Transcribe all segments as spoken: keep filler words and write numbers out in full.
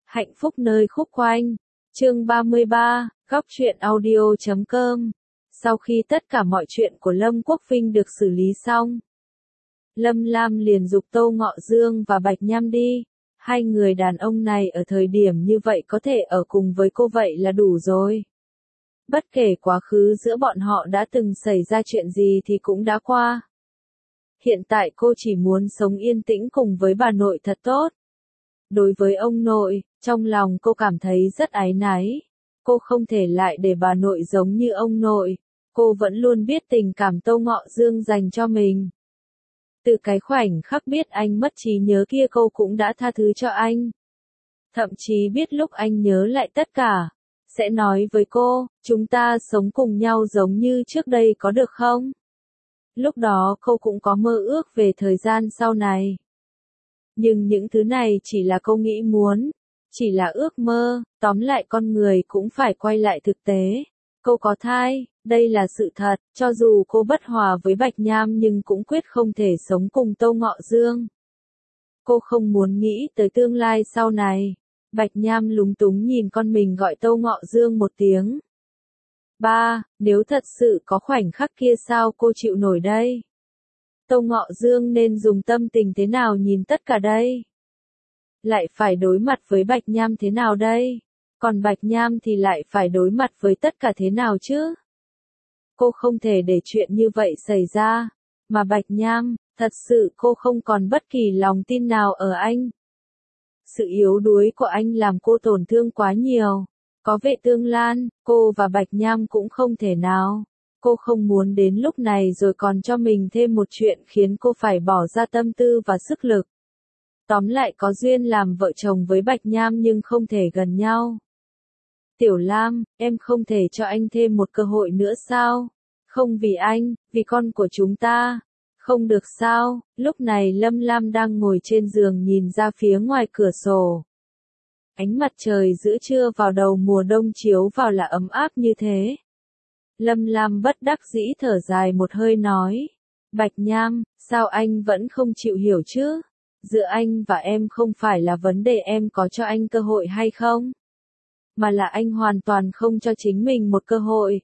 Hạnh phúc nơi khúc quanh. Chương ba mươi ba, góc truyện audio chấm com. Sau khi tất cả mọi chuyện của Lâm Quốc Vinh được xử lý xong, Lâm Lam liền giục Tô Ngọ Dương và Bạch Nham đi. Hai người đàn ông này ở thời điểm như vậy có thể ở cùng với cô vậy là đủ rồi. Bất kể quá khứ giữa bọn họ đã từng xảy ra chuyện gì thì cũng đã qua. Hiện tại cô chỉ muốn sống yên tĩnh cùng với bà nội thật tốt. Đối với ông nội, trong lòng cô cảm thấy rất áy náy. Cô không thể lại để bà nội giống như ông nội. Cô vẫn luôn biết tình cảm Tô Ngọ Dương dành cho mình. Từ cái khoảnh khắc biết anh mất trí nhớ kia cô cũng đã tha thứ cho anh. Thậm chí biết lúc anh nhớ lại tất cả, sẽ nói với cô, chúng ta sống cùng nhau giống như trước đây có được không? Lúc đó cô cũng có mơ ước về thời gian sau này. Nhưng những thứ này chỉ là cô nghĩ muốn, chỉ là ước mơ, tóm lại con người cũng phải quay lại thực tế. Cô có thai, đây là sự thật, cho dù cô bất hòa với Bạch Nham nhưng cũng quyết không thể sống cùng Tô Ngọ Dương. Cô không muốn nghĩ tới tương lai sau này. Bạch Nham lúng túng nhìn con mình gọi Tô Ngọ Dương một tiếng. Ba, nếu thật sự có khoảnh khắc kia sao cô chịu nổi đây? Tô Ngọ Dương nên dùng tâm tình thế nào nhìn tất cả đây? Lại phải đối mặt với Bạch Nham thế nào đây? Còn Bạch Nham thì lại phải đối mặt với tất cả thế nào chứ? Cô không thể để chuyện như vậy xảy ra. Mà Bạch Nham, thật sự cô không còn bất kỳ lòng tin nào ở anh. Sự yếu đuối của anh làm cô tổn thương quá nhiều. Có Vệ Tương Lan, cô và Bạch Nham cũng không thể nào. Cô không muốn đến lúc này rồi còn cho mình thêm một chuyện khiến cô phải bỏ ra tâm tư và sức lực. Tóm lại có duyên làm vợ chồng với Bạch Nham nhưng không thể gần nhau. Tiểu Lam, em không thể cho anh thêm một cơ hội nữa sao? Không vì anh, vì con của chúng ta. Không được sao? Lúc này Lâm Lam đang ngồi trên giường nhìn ra phía ngoài cửa sổ. Ánh mặt trời giữa trưa vào đầu mùa đông chiếu vào là ấm áp như thế. Lâm Lam bất đắc dĩ thở dài một hơi nói. Bạch Nham, sao anh vẫn không chịu hiểu chứ? Giữa anh và em không phải là vấn đề em có cho anh cơ hội hay không? Mà là anh hoàn toàn không cho chính mình một cơ hội.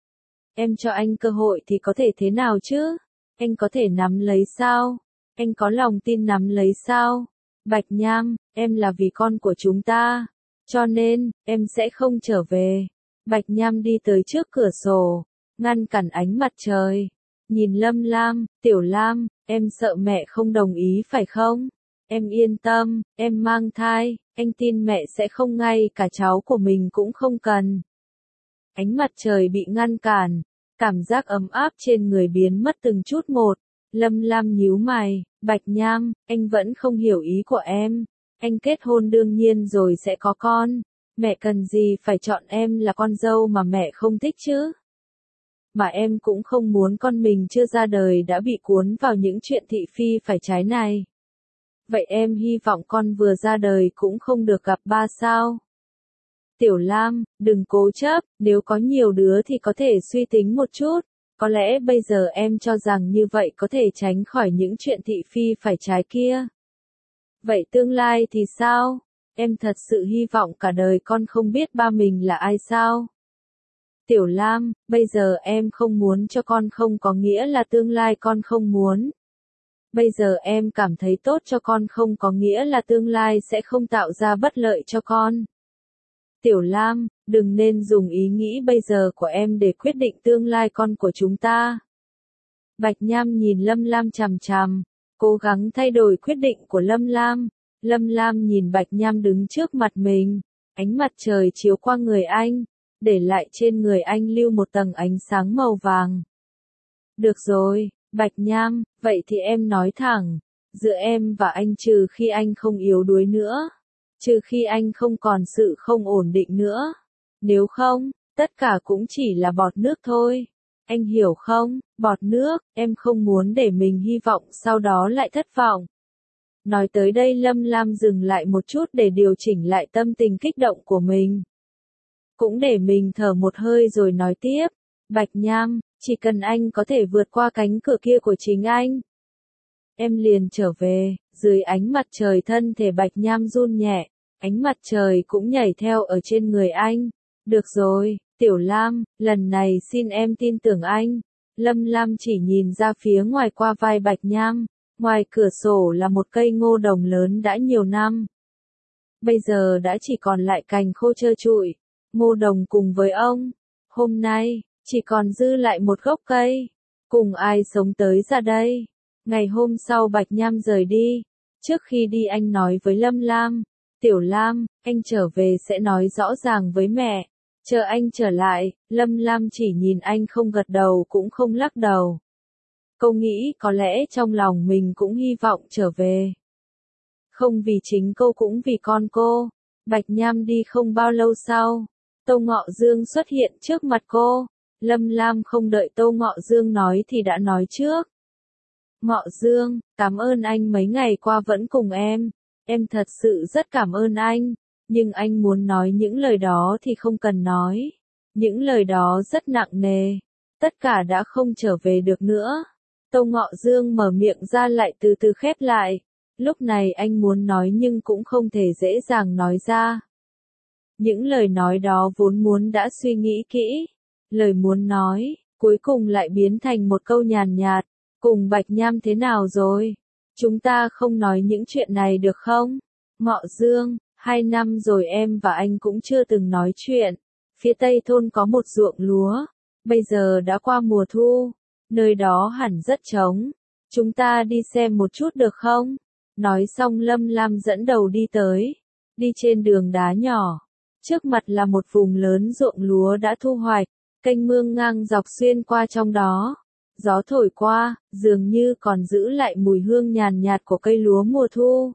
Em cho anh cơ hội thì có thể thế nào chứ? Anh có thể nắm lấy sao? Anh có lòng tin nắm lấy sao? Bạch Nham, em là vì con của chúng ta. Cho nên, em sẽ không trở về. Bạch Nham đi tới trước cửa sổ, ngăn cản ánh mặt trời. Nhìn Lâm Lam, Tiểu Lam, em sợ mẹ không đồng ý phải không? Em yên tâm, em mang thai, anh tin mẹ sẽ không ngay cả cháu của mình cũng không cần. Ánh mặt trời bị ngăn cản, cảm giác ấm áp trên người biến mất từng chút một. Lâm Lam nhíu mày, Bạch Nham, anh vẫn không hiểu ý của em. Anh kết hôn đương nhiên rồi sẽ có con. Mẹ cần gì phải chọn em là con dâu mà mẹ không thích chứ? Mà em cũng không muốn con mình chưa ra đời đã bị cuốn vào những chuyện thị phi phải trái này. Vậy em hy vọng con vừa ra đời cũng không được gặp ba sao? Tiểu Lam, đừng cố chấp, nếu có nhiều đứa thì có thể suy tính một chút. Có lẽ bây giờ em cho rằng như vậy có thể tránh khỏi những chuyện thị phi phải trái kia. Vậy tương lai thì sao? Em thật sự hy vọng cả đời con không biết ba mình là ai sao? Tiểu Lam, bây giờ em không muốn cho con không có nghĩa là tương lai con không muốn. Bây giờ em cảm thấy tốt cho con không có nghĩa là tương lai sẽ không tạo ra bất lợi cho con. Tiểu Lam, đừng nên dùng ý nghĩ bây giờ của em để quyết định tương lai con của chúng ta. Bạch Nham nhìn Lâm Lam chằm chằm, cố gắng thay đổi quyết định của Lâm Lam. Lâm Lam nhìn Bạch Nham đứng trước mặt mình, ánh mặt trời chiếu qua người anh, để lại trên người anh lưu một tầng ánh sáng màu vàng. Được rồi, Bạch Nham, vậy thì em nói thẳng, giữa em và anh trừ khi anh không yếu đuối nữa, trừ khi anh không còn sự không ổn định nữa. Nếu không, tất cả cũng chỉ là bọt nước thôi. Anh hiểu không, bọt nước, em không muốn để mình hy vọng sau đó lại thất vọng. Nói tới đây Lâm Lam dừng lại một chút để điều chỉnh lại tâm tình kích động của mình. Cũng để mình thở một hơi rồi nói tiếp. Bạch Nham, chỉ cần anh có thể vượt qua cánh cửa kia của chính anh, em liền trở về. Dưới ánh mặt trời thân thể Bạch Nham run nhẹ. ánh mặt trời cũng nhảy theo ở trên người anh. Được rồi, Tiểu Lam, lần này xin em tin tưởng anh. Lâm Lam chỉ nhìn ra phía ngoài qua vai Bạch Nham, ngoài cửa sổ là một cây ngô đồng lớn đã nhiều năm. Bây giờ đã chỉ còn lại cành khô trơ trụi, ngô đồng cùng với ông. Hôm nay, chỉ còn dư lại một gốc cây. Cùng ai sống tới ra đây? Ngày hôm sau Bạch Nham rời đi. Trước khi đi anh nói với Lâm Lam, Tiểu Lam, anh trở về sẽ nói rõ ràng với mẹ. Chờ anh trở lại, Lâm Lam chỉ nhìn anh không gật đầu cũng không lắc đầu. Cô nghĩ có lẽ trong lòng mình cũng hy vọng trở về. Không vì chính cô cũng vì con cô. Bạch Nham đi không bao lâu sau, Tô Ngọ Dương xuất hiện trước mặt cô. Lâm Lam không đợi Tô Ngọ Dương nói thì đã nói trước. Ngọ Dương, cảm ơn anh mấy ngày qua vẫn cùng em. Em thật sự rất cảm ơn anh. Nhưng anh muốn nói những lời đó thì không cần nói. Những lời đó rất nặng nề. Tất cả đã không trở về được nữa. Tô Ngọ Dương mở miệng ra lại từ từ khép lại. Lúc này anh muốn nói nhưng cũng không thể dễ dàng nói ra. Những lời nói đó vốn muốn đã suy nghĩ kỹ. Lời muốn nói, cuối cùng lại biến thành một câu nhàn nhạt. Cùng Bạch Nham thế nào rồi? Chúng ta không nói những chuyện này được không? Ngọ Dương, hai năm rồi em và anh cũng chưa từng nói chuyện. Phía tây thôn có một ruộng lúa. Bây giờ đã qua mùa thu. Nơi đó hẳn rất trống. Chúng ta đi xem một chút được không? Nói xong Lâm Lam dẫn đầu đi tới. Đi trên đường đá nhỏ. Trước mặt là một vùng lớn ruộng lúa đã thu hoạch. Kênh mương ngang dọc xuyên qua trong đó. Gió thổi qua, dường như còn giữ lại mùi hương nhàn nhạt của cây lúa mùa thu.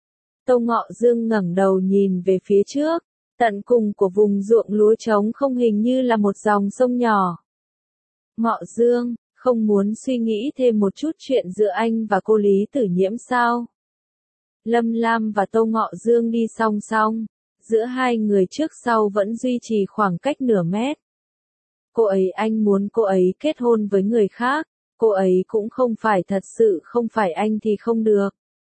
Tô Ngọ Dương ngẩng đầu nhìn về phía trước. Tận cùng của vùng ruộng lúa trống không hình như là một dòng sông nhỏ. Ngọ Dương, không muốn suy nghĩ thêm một chút chuyện giữa anh và cô Lý Tử Nhiễm sao? Lâm Lam và Tô Ngọ Dương đi song song. Giữa hai người trước sau vẫn duy trì khoảng cách nửa mét. Cô ấy anh muốn cô ấy kết hôn với người khác. Cô ấy cũng không phải thật sự không phải anh thì không được.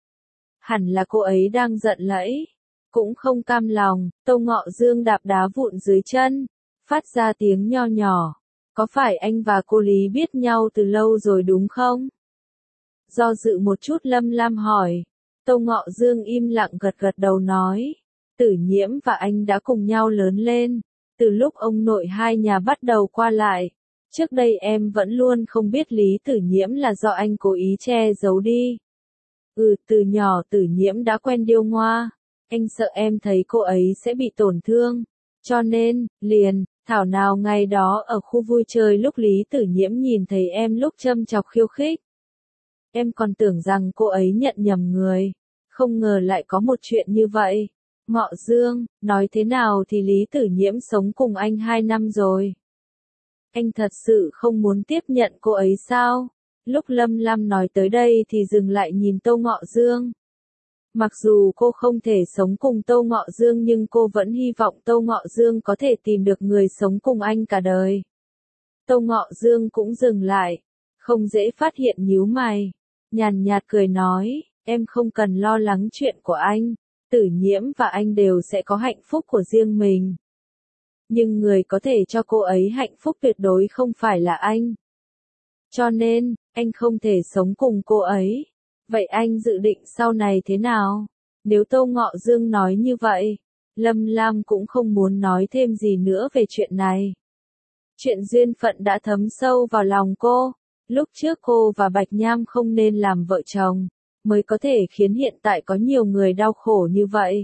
Hẳn là cô ấy đang giận lẫy. Cũng không cam lòng, Tô Ngọ Dương đạp đá vụn dưới chân. Phát ra tiếng nho nhỏ. Có phải anh và cô Lý biết nhau từ lâu rồi đúng không? Do dự một chút Lâm Lam hỏi. Tô Ngọ Dương im lặng gật gật đầu nói. Tử Nhiễm và anh đã cùng nhau lớn lên. Từ lúc ông nội hai nhà bắt đầu qua lại. Trước đây em vẫn luôn không biết Lý Tử Nhiễm là do anh cố ý che giấu đi. Ừ, từ nhỏ Tử Nhiễm đã quen điêu ngoa. Anh sợ em thấy cô ấy sẽ bị tổn thương. Cho nên, liền, thảo nào ngày đó ở khu vui chơi lúc Lý Tử Nhiễm nhìn thấy em lúc châm chọc khiêu khích. Em còn tưởng rằng cô ấy nhận nhầm người. Không ngờ lại có một chuyện như vậy. Ngọ Dương, nói thế nào thì Lý Tử Nhiễm sống cùng anh hai năm rồi. Anh thật sự không muốn tiếp nhận cô ấy sao? Lúc Lâm Lam nói tới đây thì dừng lại nhìn Tô Ngọ Dương. Mặc dù cô không thể sống cùng Tô Ngọ Dương nhưng cô vẫn hy vọng Tô Ngọ Dương có thể tìm được người sống cùng anh cả đời. Tô Ngọ Dương cũng dừng lại. Không dễ phát hiện nhíu mày. Nhàn nhạt cười nói, em không cần lo lắng chuyện của anh. Tử Nhiễm và anh đều sẽ có hạnh phúc của riêng mình. Nhưng người có thể cho cô ấy hạnh phúc tuyệt đối không phải là anh. Cho nên, anh không thể sống cùng cô ấy. Vậy anh dự định sau này thế nào? Nếu Tô Ngọ Dương nói như vậy, Lâm Lam cũng không muốn nói thêm gì nữa về chuyện này. Chuyện duyên phận đã thấm sâu vào lòng cô. Lúc trước cô và Bạch Nham không nên làm vợ chồng, mới có thể khiến hiện tại có nhiều người đau khổ như vậy.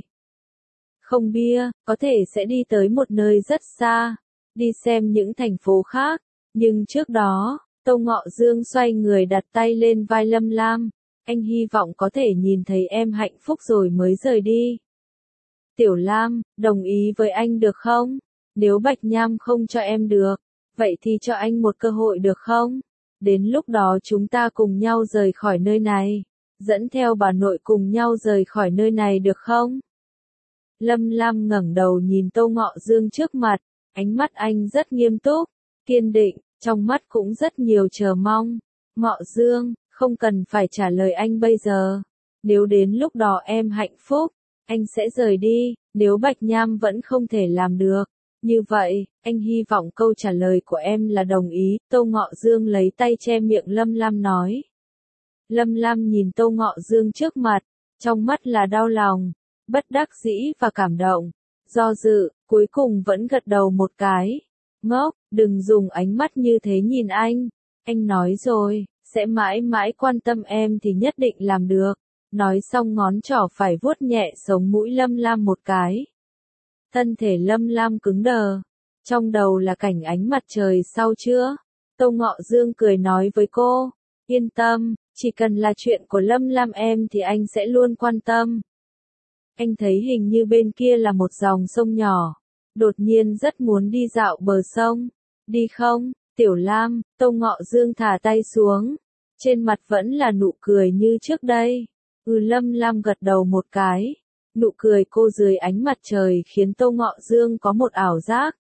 Không bia, có thể sẽ đi tới một nơi rất xa, đi xem những thành phố khác, nhưng trước đó, Tô Ngọ Dương xoay người đặt tay lên vai Lâm Lam, anh hy vọng có thể nhìn thấy em hạnh phúc rồi mới rời đi. Tiểu Lam, đồng ý với anh được không? Nếu Bạch Nham không cho em được, vậy thì cho anh một cơ hội được không? Đến lúc đó chúng ta cùng nhau rời khỏi nơi này, dẫn theo bà nội cùng nhau rời khỏi nơi này được không? Lâm Lam ngẩng đầu nhìn Tô Ngọ Dương trước mặt, ánh mắt anh rất nghiêm túc, kiên định, trong mắt cũng rất nhiều chờ mong. Ngọ Dương, không cần phải trả lời anh bây giờ. Nếu đến lúc đó em hạnh phúc, anh sẽ rời đi, nếu Bạch Nham vẫn không thể làm được. Như vậy, anh hy vọng câu trả lời của em là đồng ý, Tô Ngọ Dương lấy tay che miệng Lâm Lam nói. Lâm Lam nhìn Tô Ngọ Dương trước mặt, trong mắt là đau lòng, bất đắc dĩ và cảm động, do dự, cuối cùng vẫn gật đầu một cái. Ngốc, đừng dùng ánh mắt như thế nhìn anh, anh nói rồi, sẽ mãi mãi quan tâm em thì nhất định làm được. Nói xong ngón trỏ phải vuốt nhẹ sống mũi Lâm Lam một cái. Thân thể Lâm Lam cứng đờ, trong đầu là cảnh ánh mặt trời sau trưa. Tô Ngọ Dương cười nói với cô, yên tâm, chỉ cần là chuyện của Lâm Lam em thì anh sẽ luôn quan tâm. Anh thấy hình như bên kia là một dòng sông nhỏ, đột nhiên rất muốn đi dạo bờ sông. Đi không, Tiểu Lam? Tô Ngọ Dương thả tay xuống, trên mặt vẫn là nụ cười như trước đây. Ừ, Lâm Lam gật đầu một cái. Nụ cười cô dưới ánh mặt trời khiến Tô Ngọ Dương có một ảo giác.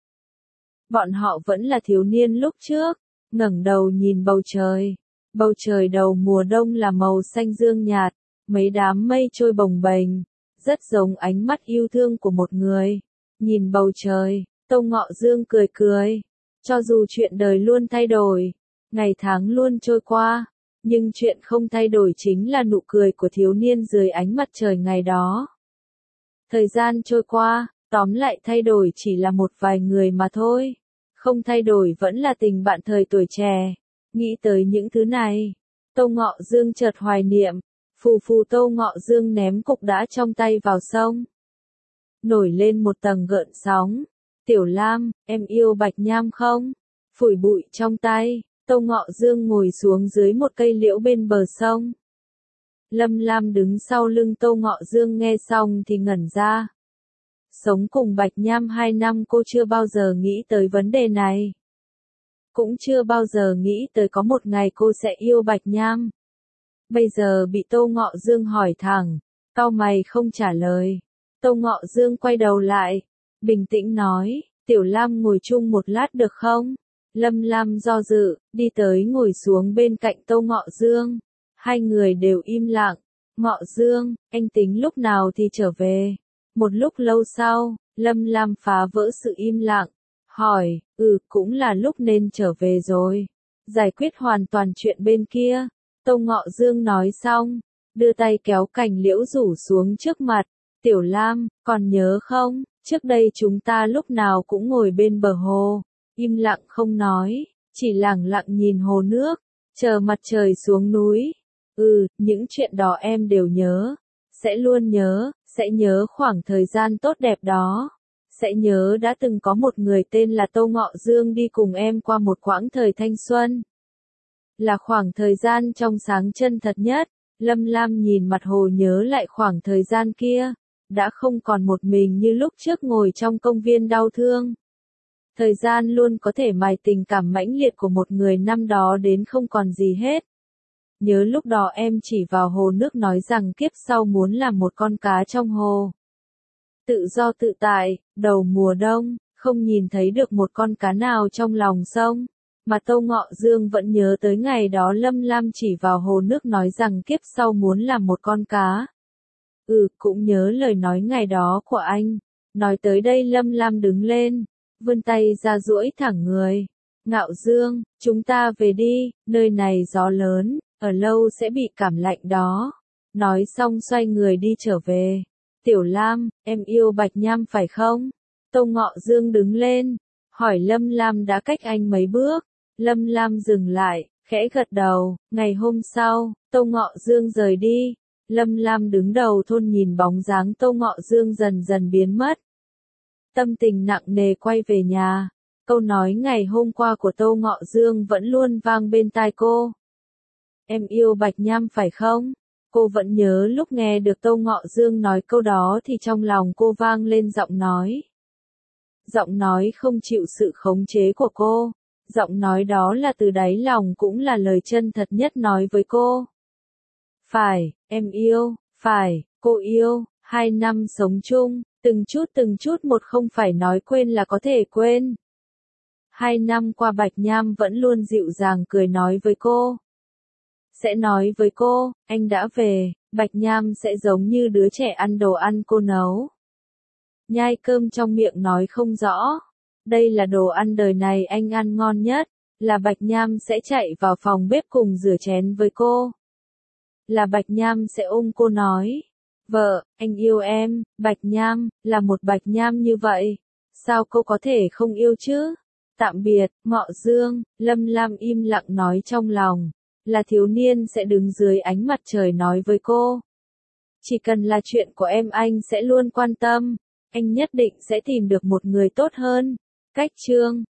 Bọn họ vẫn là thiếu niên lúc trước, ngẩng đầu nhìn bầu trời. Bầu trời đầu mùa đông là màu xanh dương nhạt, mấy đám mây trôi bồng bềnh, rất giống ánh mắt yêu thương của một người. Nhìn bầu trời, Tô Ngọ Dương cười cười. Cho dù chuyện đời luôn thay đổi, ngày tháng luôn trôi qua, nhưng chuyện không thay đổi chính là nụ cười của thiếu niên dưới ánh mặt trời ngày đó. Thời gian trôi qua, tóm lại thay đổi chỉ là một vài người mà thôi. Không thay đổi vẫn là tình bạn thời tuổi trẻ. Nghĩ tới những thứ này, Tô Ngọ Dương chợt hoài niệm. Phù phù, Tô Ngọ Dương ném cục đá trong tay vào sông. Nổi lên một tầng gợn sóng. Tiểu Lam, em yêu Bạch Nham không? Phủi bụi trong tay, Tô Ngọ Dương ngồi xuống dưới một cây liễu bên bờ sông. Lâm Lam đứng sau lưng Tô Ngọ Dương nghe xong thì ngẩn ra. Sống cùng Bạch Nham hai năm cô chưa bao giờ nghĩ tới vấn đề này. Cũng chưa bao giờ nghĩ tới có một ngày cô sẽ yêu Bạch Nham. Bây giờ bị Tô Ngọ Dương hỏi thẳng, cau mày không trả lời. Tô Ngọ Dương quay đầu lại, bình tĩnh nói, Tiểu Lam ngồi chung một lát được không? Lâm Lam do dự, đi tới ngồi xuống bên cạnh Tô Ngọ Dương. Hai người đều im lặng. Ngọ Dương, anh tính lúc nào thì trở về? Một lúc lâu sau, Lâm Lam phá vỡ sự im lặng, hỏi, ừ, cũng là lúc nên trở về rồi. Giải quyết hoàn toàn chuyện bên kia. Tô Ngọ Dương nói xong, đưa tay kéo cành liễu rủ xuống trước mặt. Tiểu Lam, còn nhớ không, trước đây chúng ta lúc nào cũng ngồi bên bờ hồ, im lặng không nói, chỉ lặng lặng nhìn hồ nước, chờ mặt trời xuống núi. Ừ, những chuyện đó em đều nhớ, sẽ luôn nhớ, sẽ nhớ khoảng thời gian tốt đẹp đó, sẽ nhớ đã từng có một người tên là Tô Ngọ Dương đi cùng em qua một quãng thời thanh xuân. Là khoảng thời gian trong sáng chân thật nhất. Lâm Lam nhìn mặt hồ nhớ lại khoảng thời gian kia, đã không còn một mình như lúc trước ngồi trong công viên đau thương. Thời gian luôn có thể mài tình cảm mãnh liệt của một người năm đó đến không còn gì hết. Nhớ lúc đó em chỉ vào hồ nước nói rằng kiếp sau muốn làm một con cá trong hồ. Tự do tự tại, đầu mùa đông, không nhìn thấy được một con cá nào trong lòng sông. Mà Tô Ngọ Dương vẫn nhớ tới ngày đó Lâm Lam chỉ vào hồ nước nói rằng kiếp sau muốn làm một con cá. Ừ, cũng nhớ lời nói ngày đó của anh. Nói tới đây Lâm Lam đứng lên, vươn tay ra duỗi thẳng người. Ngạo Dương, chúng ta về đi, nơi này gió lớn, ở lâu sẽ bị cảm lạnh đó. Nói xong xoay người đi trở về. Tiểu Lam, em yêu Bạch Nham phải không? Tô Ngọ Dương đứng lên, hỏi Lâm Lam đã cách anh mấy bước. Lâm Lam dừng lại, khẽ gật đầu. Ngày hôm sau, Tô Ngọ Dương rời đi. Lâm Lam đứng đầu thôn nhìn bóng dáng Tô Ngọ Dương dần dần biến mất. Tâm tình nặng nề quay về nhà. Câu nói ngày hôm qua của Tô Ngọ Dương vẫn luôn vang bên tai cô. Em yêu Bạch Nham phải không? Cô vẫn nhớ lúc nghe được Tô Ngọ Dương nói câu đó thì trong lòng cô vang lên giọng nói. Giọng nói không chịu sự khống chế của cô. Giọng nói đó là từ đáy lòng cũng là lời chân thật nhất nói với cô. Phải, em yêu, phải, cô yêu, hai năm sống chung, từng chút từng chút một không phải nói quên là có thể quên. Hai năm qua Bạch Nham vẫn luôn dịu dàng cười nói với cô. sẽ nói với cô, anh đã về, Bạch Nham sẽ giống như đứa trẻ ăn đồ ăn cô nấu. Nhai cơm trong miệng nói không rõ. Đây là đồ ăn đời này anh ăn ngon nhất. Là Bạch Nham sẽ chạy vào phòng bếp cùng rửa chén với cô. Là Bạch Nham sẽ ôm cô nói. Vợ, anh yêu em, Bạch Nham, là một Bạch Nham như vậy. Sao cô có thể không yêu chứ? Tạm biệt, Ngọ Dương, Lâm Lam im lặng nói trong lòng. Là thiếu niên sẽ đứng dưới ánh mặt trời nói với cô. Chỉ cần là chuyện của em anh sẽ luôn quan tâm. Anh nhất định sẽ tìm được một người tốt hơn. Cách chương